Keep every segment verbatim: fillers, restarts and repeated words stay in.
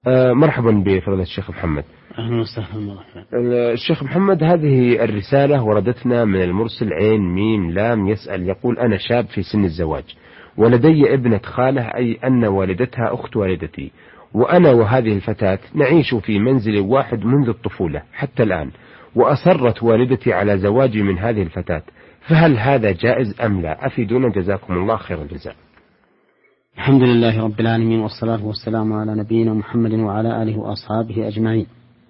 آه مرحبا بفضيلة الشيخ محمد. أهلا وسهلا. الشيخ محمد، هذه الرسالة وردتنا من المرسل عين ميم لام يسأل، يقول: أنا شاب في سن الزواج ولدي ابنة خالة، أي أن والدتها أخت والدتي، وأنا وهذه الفتاة نعيش في منزل واحد منذ الطفولة حتى الآن، وأصرت والدتي على زواجي من هذه الفتاة، فهل هذا جائز أم لا؟ أفيدونا جزاكم الله خير الجزاء. الحمد لله رب العالمين، والصلاة والسلام على نبينا محمد وعلى آله وأصحابه أجمعين.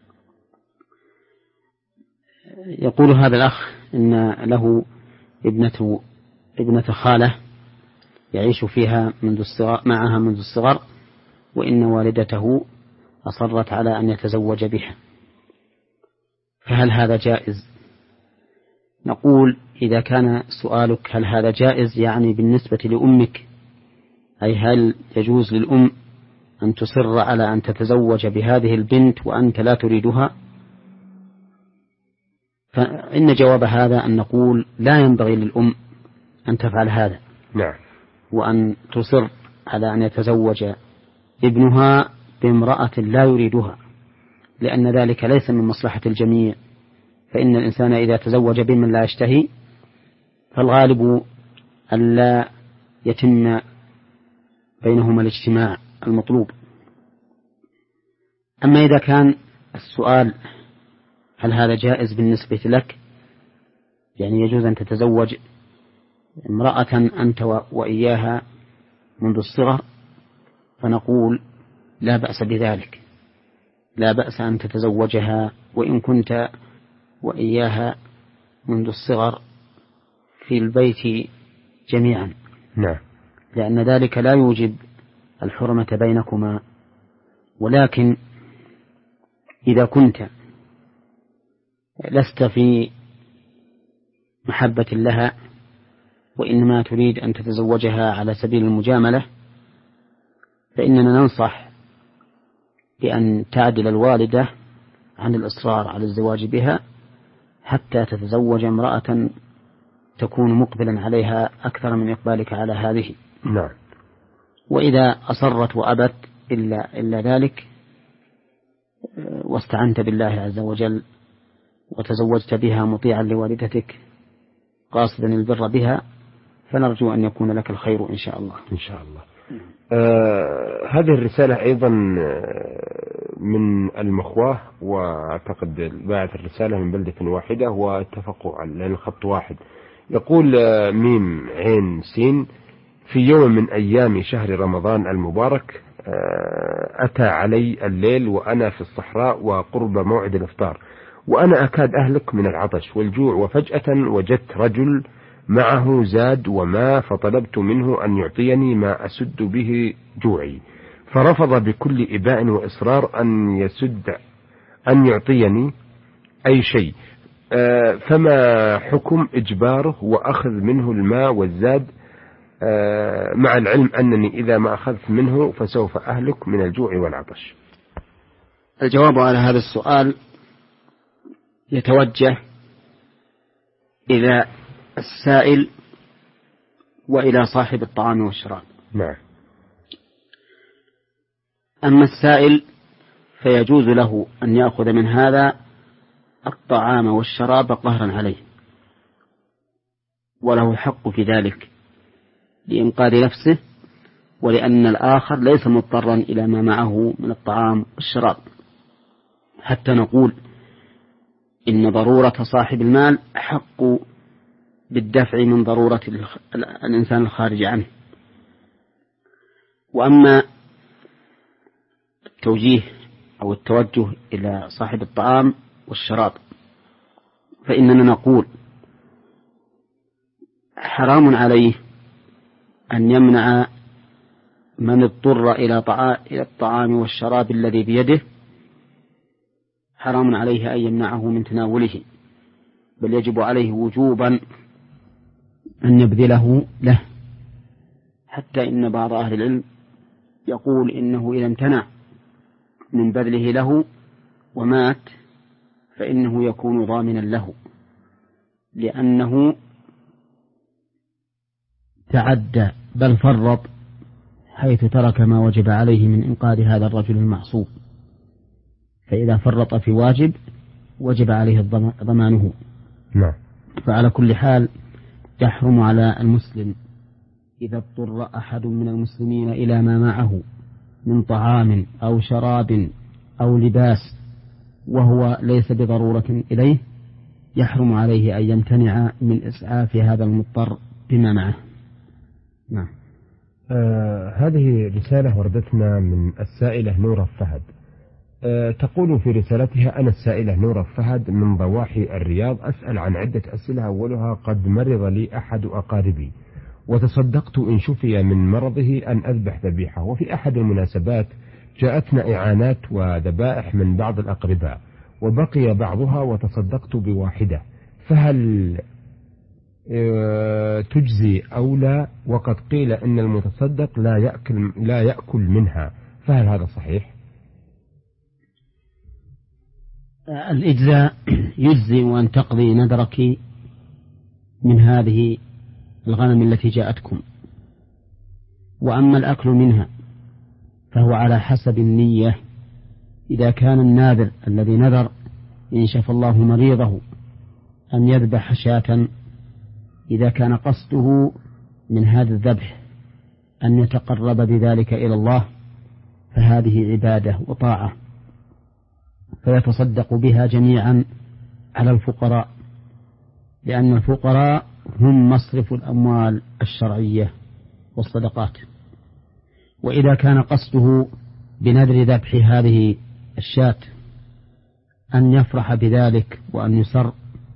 يقول هذا الأخ إن له ابنة ابنة خالة يعيش فيها منذ الصغر معها منذ الصغر، وإن والدته أصرت على أن يتزوج بها، فهل هذا جائز؟ نقول: إذا كان سؤالك هل هذا جائز يعني بالنسبة لأمك، أي هل يجوز للأم أن تصر على أن تتزوج بهذه البنت وأنت لا تريدها، فإن جواب هذا أن نقول: لا ينبغي للأم أن تفعل هذا. نعم. وأن تصر على أن يتزوج ابنها بامرأة لا يريدها، لأن ذلك ليس من مصلحة الجميع، فإن الإنسان إذا تزوج بمن لا يشتهي فالغالب أن لا يتم بينهما الاجتماع المطلوب. أما إذا كان السؤال هل هذا جائز بالنسبة لك، يعني يجوز أن تتزوج امرأة أنت وإياها منذ الصغر، فنقول: لا بأس بذلك، لا بأس أن تتزوجها وإن كنت وإياها منذ الصغر في البيت جميعا. نعم. لأن ذلك لا يوجب الحرمة بينكما، ولكن إذا كنت لست في محبة لها وإنما تريد أن تتزوجها على سبيل المجاملة، فإننا ننصح بأن تعدل الوالدة عن الإصرار على الزواج بها حتى تتزوج امرأة تكون مقبلا عليها أكثر من إقبالك على هذه. نعم. وإذا أصرت وأبت إلا, إلا ذلك واستعنت بالله عز وجل وتزوجت بها مطيعا لوالدتك قاصدا البر بها، فنرجو أن يكون لك الخير إن شاء الله. إن شاء الله. آه هذه الرسالة أيضا من المخواه، وأعتقد باعت الرسالة من بلدة واحدة واتفقوا على الخط واحد. يقول آه ميم عين سين: في يوم من أيام شهر رمضان المبارك آه أتى علي الليل وأنا في الصحراء وقرب موعد الإفطار، وأنا أكاد أهلك من العطش والجوع، وفجأة وجدت رجل معه زاد وماء، فطلبت منه أن يعطيني ما أسد به جوعي، فرفض بكل إباء وإصرار أن يسد أن يعطيني أي شيء. آه فما حكم إجباره وأخذ منه الماء والزاد، آه مع العلم أنني إذا ما أخذت منه فسوف أهلك من الجوع والعطش؟ الجواب على هذا السؤال يتوجه إلى السائل وإلى صاحب الطعام والشراب. نعم. أما السائل فيجوز له أن يأخذ من هذا الطعام والشراب قهرا عليه، وله الحق في ذلك لإنقاذ نفسه، ولأن الآخر ليس مضطرا إلى ما معه من الطعام والشراب، حتى نقول إن ضرورة صاحب المال حق بالدفع من ضرورة الإنسان الخارج عنه. وأما التوجيه أو التوجه إلى صاحب الطعام والشراب فإننا نقول: حرام عليه أن يمنع من اضطر إلى الطعام والشراب الذي بيده، حرام عليه أن يمنعه من تناوله، بل يجب عليه وجوبا أن يبذله له، حتى إن بعض أهل العلم يقول إنه إذا امتنع من بذله له ومات فإنه يكون ضامنا له، لأنه تعدى بل فرط حيث ترك ما وجب عليه من إنقاذ هذا الرجل المعصوم. فإذا فرط في واجب وجب عليه ضمانه. نعم. فعلى كل حال يحرم على المسلم إذا اضطر أحد من المسلمين إلى ما معه من طعام أو شراب أو لباس وهو ليس بضرورة إليه، يحرم عليه أن يمتنع من إسعاف هذا المضطر بما معه. نعم. آه هذه رسالة وردتنا من السائلة نورة فهد. آه تقول في رسالتها: أنا السائلة نورة فهد من ضواحي الرياض، أسأل عن عدة أسئلة. أولها: قد مرض لي أحد أقاربي وتصدقت إن شفي من مرضه أن أذبح ذبيحة، وفي أحد المناسبات جاءتنا إعانات وذبائح من بعض الأقرباء وبقي بعضها وتصدقت بواحدة، فهل تجزي أو لا؟ وقد قيل إن المتصدق لا يأكل, لا يأكل منها، فهل هذا صحيح؟ الإجزاء يجزي أن تقضي نذرك من هذه الغنم التي جاءتكم، وأما الأكل منها فهو على حسب النية. إذا كان الناذر الذي نذر إن شفى الله مريضه أن يذبح شاة، إذا كان قصده من هذا الذبح أن يتقرب بذلك إلى الله فهذه عبادة وطاعة، فيتصدق بها جميعا على الفقراء، لأن الفقراء هم مصرف الأموال الشرعية والصدقات. وإذا كان قصده بنذر ذبح هذه الشاة أن يفرح بذلك وأن يسر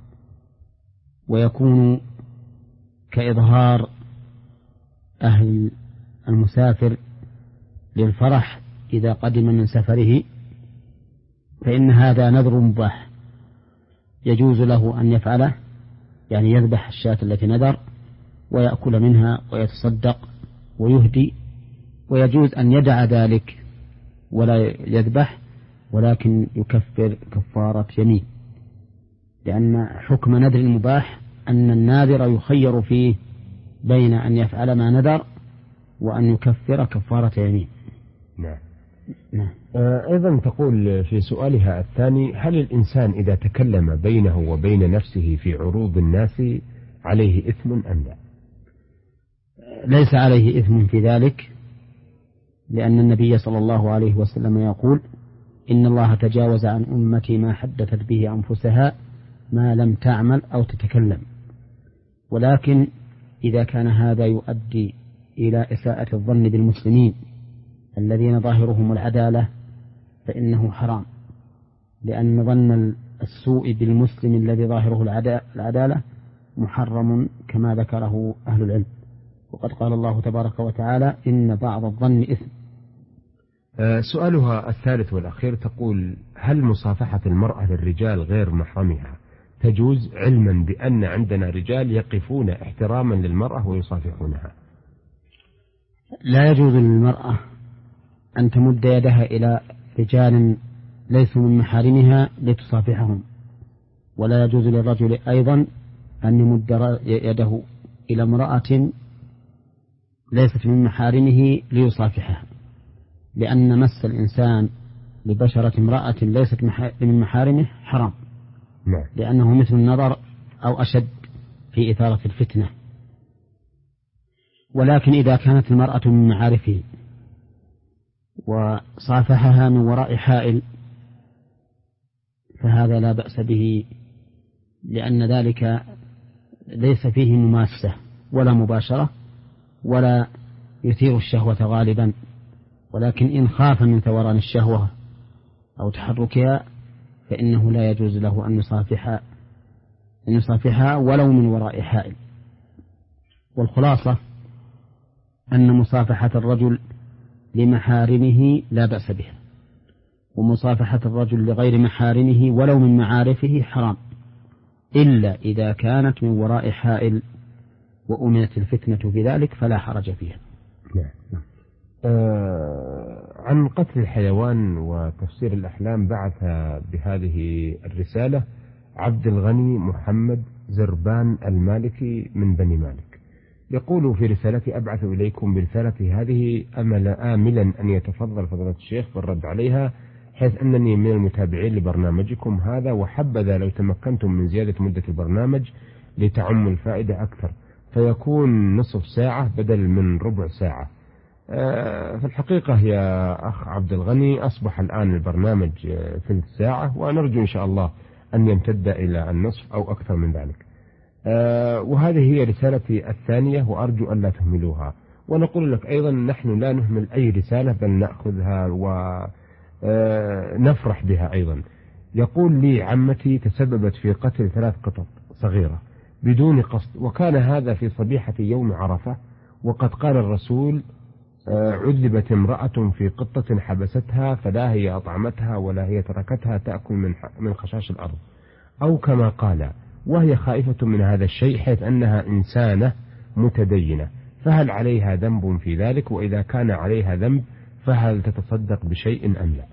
ويكون كإظهار أهل المسافر للفرح إذا قدم من سفره، فإن هذا نذر مباح يجوز له أن يفعله، يعني يذبح الشاة التي نذر ويأكل منها ويتصدق ويهدي، ويجوز أن يدع ذلك ولا يذبح ولكن يكفر كفارة يمين، لأن حكم نذر المباح أن الناذر يخير فيه بين أن يفعل ما نذر وأن يكفر كفارة يمين. نعم. نعم. أيضا تقول في سؤالها الثاني: هل الإنسان إذا تكلم بينه وبين نفسه في عروض الناس عليه إثم أم لا؟ ليس عليه إثم في ذلك، لأن النبي صلى الله عليه وسلم يقول: إن الله تجاوز عن أمتي ما حدثت به أنفسها ما لم تعمل أو تتكلم. ولكن إذا كان هذا يؤدي إلى إساءة الظن بالمسلمين الذين ظاهرهم العدالة فإنه حرام، لأن ظن السوء بالمسلم الذي ظاهره العدالة محرم كما ذكره أهل العلم، وقد قال الله تبارك وتعالى: إن بعض الظن إثم. سؤالها الثالث والأخير تقول: هل مصافحة المرأة للرجال غير محرمها تجوز، علما بأن عندنا رجال يقفون احتراما للمرأة ويصافحونها؟ لا يجوز للمرأة أن تمد يدها إلى رجال ليسوا من محارمها لتصافحهم، ولا يجوز للرجل أيضا أن يمد يده إلى امرأة ليست من محارمه ليصافحها، لأن مس الإنسان لبشرة امرأة ليست من محارمه حرام، لأنه مثل النظر أو أشد في إثارة الفتنة. ولكن إذا كانت المرأة من معارفه وصافحها من وراء حائل فهذا لا بأس به، لأن ذلك ليس فيه مماسة ولا مباشرة ولا يثير الشهوة غالبا، ولكن إن خاف من ثوران الشهوة أو تحركها فإنه لا يجوز له أن يصافحها أن يصافحها ولو من وراء حائل. والخلاصة أن مصافحة الرجل لمحارمه لا بأس بها، ومصافحة الرجل لغير محارمه ولو من معارفه حرام، إلا إذا كانت من وراء حائل وأمنت الفتنة في ذلك فلا حرج فيها. نعم. آه عن قتل الحيوان وتفسير الأحلام بعث بهذه الرسالة عبد الغني محمد زربان المالكي من بني مالك، يقول في رسالتي: أبعث إليكم برسالتي هذه أمل آملا أن يتفضل فضيلة الشيخ بالرد عليها، حيث أنني من المتابعين لبرنامجكم هذا، وحبذا لو تمكنتم من زيادة مدة البرنامج لتعم الفائدة أكثر، فيكون نصف ساعة بدل من ربع ساعة. في الحقيقة يا أخ عبد الغني أصبح الآن البرنامج ثلث ساعة، ونرجو إن شاء الله أن يمتد إلى النصف أو أكثر من ذلك. وهذه هي رسالتي الثانية، وأرجو أن لا تهملوها. ونقول لك أيضا نحن لا نهمل أي رسالة، بل نأخذها ونفرح بها أيضا. يقول لي عمتي تسببت في قتل ثلاث قطط صغيرة بدون قصد، وكان هذا في صبيحة يوم عرفة، وقد قال الرسول عذبت امرأة في قطة حبستها فلا هي أطعمتها ولا هي تركتها تأكل من من خشاش الأرض، أو كما قال، وهي خائفة من هذا الشيء حيث أنها إنسانة متدينة، فهل عليها ذنب في ذلك؟ وإذا كان عليها ذنب فهل تتصدق بشيء أم لا؟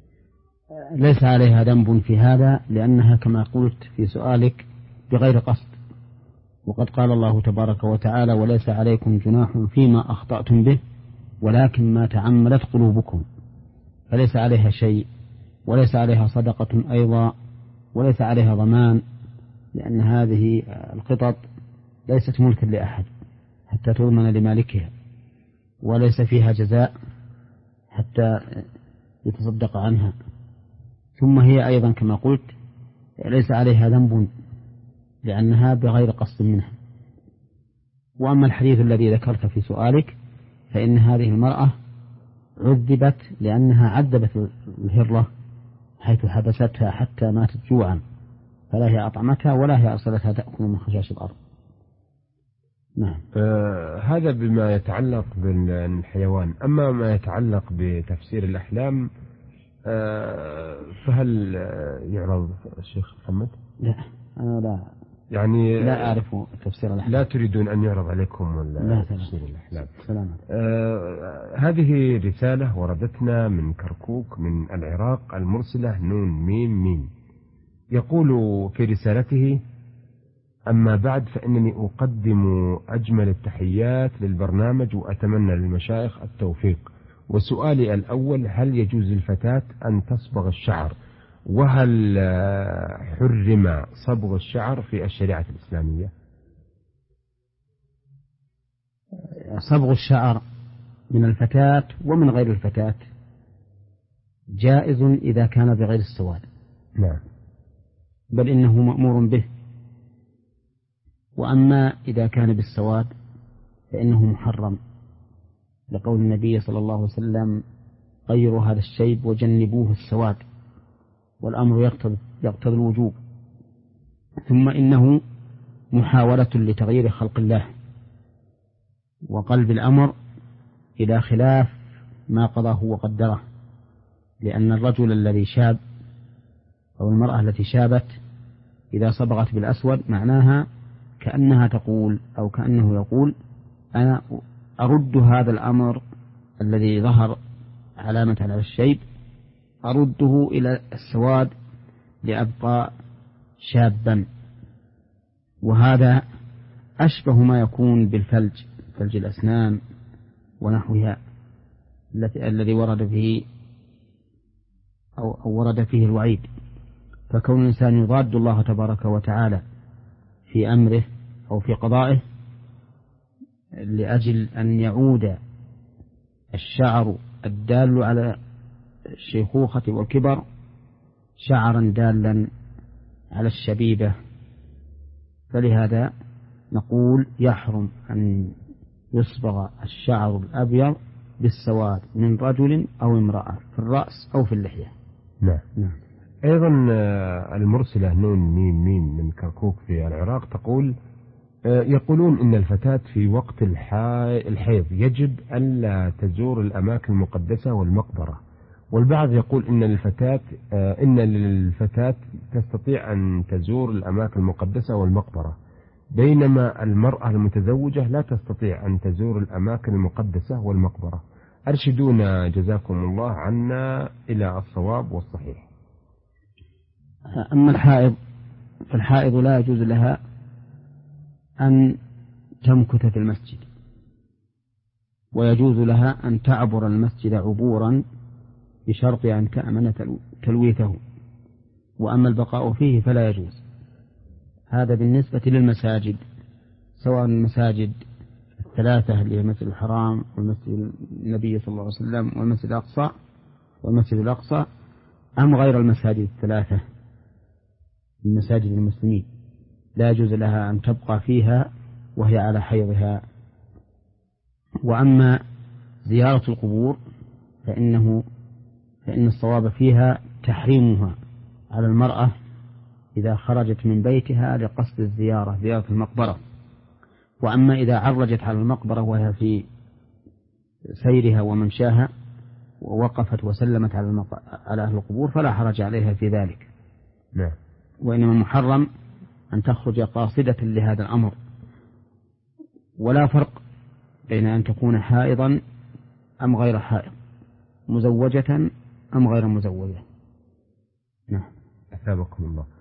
ليس عليها ذنب في هذا، لأنها كما قلت في سؤالك بغير قصد، وقد قال الله تبارك وتعالى: وليس عليكم جناح فيما أخطأتم به ولكن ما تعمدت قلوبكم، فليس عليها شيء، وليس عليها صدقة أيضا، وليس عليها ضمان، لأن هذه القطط ليست ملكا لأحد حتى تضمن لمالكها، وليس فيها جزاء حتى يتصدق عنها. ثم هي أيضا كما قلت ليس عليها ذنب لأنها بغير قصد منها. وأما الحديث الذي ذكرت في سؤالك فإن هذه المرأة عذبت لأنها عذبت الهرة حيث حبستها حتى ماتت جوعا، فلا هي أطعمتها ولا هي أرسلتها تأكل من خشاش الأرض. نعم. آه هذا بما يتعلق بالحيوان. أما ما يتعلق بتفسير الأحلام آه فهل يعرض الشيخ محمد؟ لا أنا لا يعني لا أعرف تفسير الأحلام. لا تريدون أن يعرض عليكم ولا تفسير الأحلام؟ آه هذه رسالة وردتنا من كركوك من العراق المرسلة نون ميم ميم. يقول في رسالته: أما بعد، فإنني أقدم أجمل التحيات للبرنامج وأتمنى للمشايخ التوفيق. وسؤالي الأول: هل يجوز للفتاة أن تصبغ الشعر؟ وهل حرم صبغ الشعر في الشريعة الإسلامية؟ صبغ الشعر من الفتاة ومن غير الفتاة جائز إذا كان بغير السواد. نعم. بل إنه مأمور به. وأما إذا كان بالسواد فإنه محرم، لقول النبي صلى الله عليه وسلم: غيروا هذا الشيب وجنبوه السواد، والأمر يقتضي يقتضي الوجوب. ثم إنه محاولة لتغيير خلق الله وقلب الأمر إلى خلاف ما قضاه وقدره، لأن الرجل الذي شاب أو المرأة التي شابت إذا صبغت بالأسود معناها كأنها تقول أو كأنه يقول: أنا أرد هذا الأمر الذي ظهر علامة على الشيب، أرده إلى السواد لأبقى شابا. وهذا أشبه ما يكون بالفلج، فلج الأسنان ونحوها الذي ورد فيه أو, أو ورد فيه الوعيد. فكون الإنسان يضاد الله تبارك وتعالى في أمره أو في قضائه لأجل أن يعود الشعر الدال على الشيخوخة والكبر شعرا دالا على الشبيبة، فلهذا نقول يحرم أن يصبغ الشعر الأبيض بالسواد من رجل أو امرأة في الرأس أو في اللحية. نعم. نعم. أيضا المرسلة نون ميم ميم من كركوك في العراق تقول: يقولون إن الفتاة في وقت الحيض يجب ألا تزور الأماكن المقدسة والمقبرة، والبعض يقول إن الفتاة إن للفتاة تستطيع أن تزور الأماكن المقدسة والمقبرة، بينما المرأة المتزوجة لا تستطيع أن تزور الأماكن المقدسة والمقبرة. أرشدونا جزاكم الله عنا إلى الصواب والصحيح. أما الحائض فالحائض لا يجوز لها أن تمكث في المسجد، ويجوز لها أن تعبر المسجد عبورا بشرط أن تأمن تلويثه، وأما البقاء فيه فلا يجوز. هذا بالنسبة للمساجد، سواء المساجد الثلاثة اللي هي المسجد الحرام والمسجد النبي صلى الله عليه وسلم والمسجد الأقصى والمسجد الأقصى أم غير المساجد الثلاثة من مساجد المسلمين، لا يجوز لها أن تبقى فيها وهي على حيضها. وأما زيارة القبور فإنه فإن الصواب فيها تحريمها على المرأة إذا خرجت من بيتها لقصد الزيارة، زيارة المقبرة. وأما إذا عرجت على المقبرة وهي في سيرها وممشاها ووقفت وسلمت على, المق... على أهل القبور فلا حرج عليها في ذلك. نعم. وإنما محرم أن تخرج قاصدة لهذا الأمر، ولا فرق بين أن تكون حائضا أم غير حائض، مزوجة أم غير مزوجة. نعم. أثابكم الله.